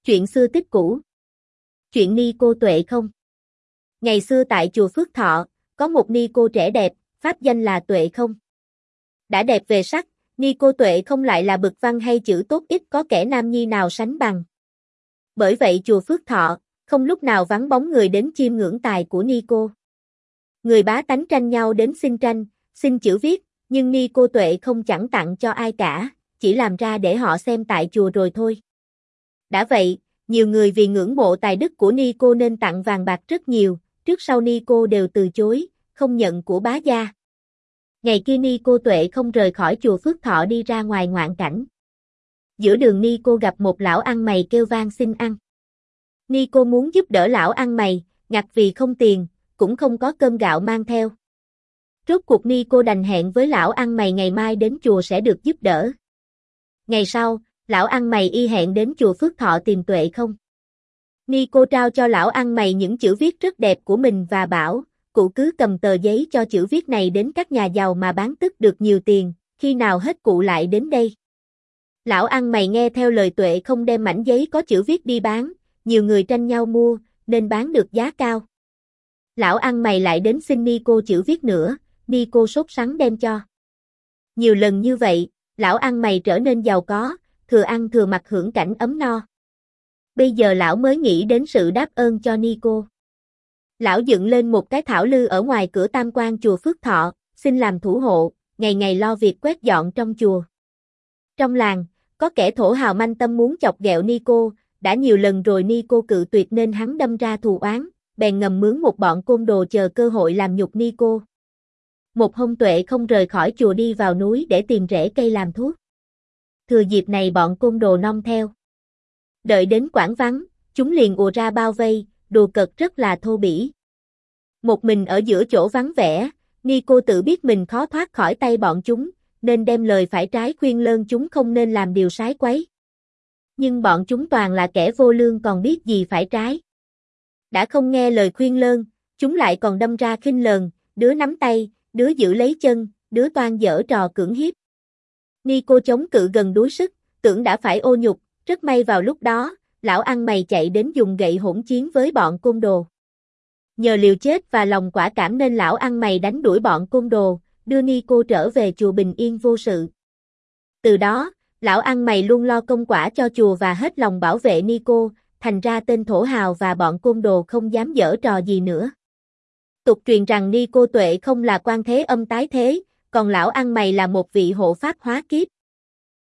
Chuyện xưa tích cũ. Chuyện ni cô Tuệ không. Ngày xưa tại chùa Phước Thọ, có một ni cô trẻ đẹp, pháp danh là Tuệ không. Đã đẹp về sắc, ni cô Tuệ không lại là bậc văn hay chữ tốt, ít có kẻ nam nhi nào sánh bằng. Bởi vậy chùa Phước Thọ, không lúc nào vắng bóng người đến chiêm ngưỡng tài của ni cô. Người bá tánh tranh nhau đến xin tranh, xin chữ viết, nhưng ni cô Tuệ không chẳng tặng cho ai cả, chỉ làm ra để họ xem tại chùa rồi thôi. Đã vậy, nhiều người vì ngưỡng mộ tài đức của ni cô nên tặng vàng bạc rất nhiều, trước sau ni cô đều từ chối, không nhận của bá gia. Ngày kia ni cô Tuệ không rời khỏi chùa Phước Thọ đi ra ngoài ngoạn cảnh. Giữa đường ni cô gặp một lão ăn mày kêu van xin ăn. Ni cô muốn giúp đỡ lão ăn mày, ngặt vì không tiền, cũng không có cơm gạo mang theo. Rốt cuộc ni cô đành hẹn với lão ăn mày ngày mai đến chùa sẽ được giúp đỡ. Ngày sau, lão ăn mày y hẹn đến chùa Phước Thọ tìm Tuệ không. Ni cô trao cho lão ăn mày những chữ viết rất đẹp của mình và bảo, cụ cứ cầm tờ giấy cho chữ viết này đến các nhà giàu mà bán tức được nhiều tiền, khi nào hết cụ lại đến đây. Lão ăn mày nghe theo lời Tuệ không đem mảnh giấy có chữ viết đi bán, nhiều người tranh nhau mua, nên bán được giá cao. Lão ăn mày lại đến xin ni cô chữ viết nữa, ni cô sốt sắng đem cho. Nhiều lần như vậy, lão ăn mày trở nên giàu có, thừa ăn thừa mặc hưởng cảnh ấm no. Bây giờ lão mới nghĩ đến sự đáp ơn cho ni cô. Lão dựng lên một cái thảo lư ở ngoài cửa tam quan chùa Phước Thọ, xin làm thủ hộ, ngày ngày lo việc quét dọn trong chùa. Trong làng, có kẻ thổ hào manh tâm muốn chọc ghẹo ni cô, đã nhiều lần rồi ni cô cự tuyệt nên hắn đâm ra thù oán, bèn ngầm mướn một bọn côn đồ chờ cơ hội làm nhục ni cô. Một hôm Tuệ không rời khỏi chùa đi vào núi để tìm rễ cây làm thuốc. Thừa dịp này bọn côn đồ nom theo. Đợi đến quãng vắng, chúng liền ùa ra bao vây, đùa cợt rất là thô bỉ. Một mình ở giữa chỗ vắng vẻ, ni cô tự biết mình khó thoát khỏi tay bọn chúng, nên đem lời phải trái khuyên lơn chúng không nên làm điều sái quấy. Nhưng bọn chúng toàn là kẻ vô lương còn biết gì phải trái. Đã không nghe lời khuyên lơn, chúng lại còn đâm ra khinh lờn, đứa nắm tay, đứa giữ lấy chân, đứa toan giở trò cưỡng hiếp. Ni cô chống cự gần đuối sức, tưởng đã phải ô nhục, rất may vào lúc đó, lão ăn mày chạy đến dùng gậy hỗn chiến với bọn côn đồ. Nhờ liều chết và lòng quả cảm nên lão ăn mày đánh đuổi bọn côn đồ, đưa ni cô trở về chùa bình yên vô sự. Từ đó, lão ăn mày luôn lo công quả cho chùa và hết lòng bảo vệ ni cô, thành ra tên thổ hào và bọn côn đồ không dám giở trò gì nữa. Tục truyền rằng ni cô Tuệ không là quan thế âm tái thế, còn lão ăn mày là một vị hộ pháp hóa kiếp.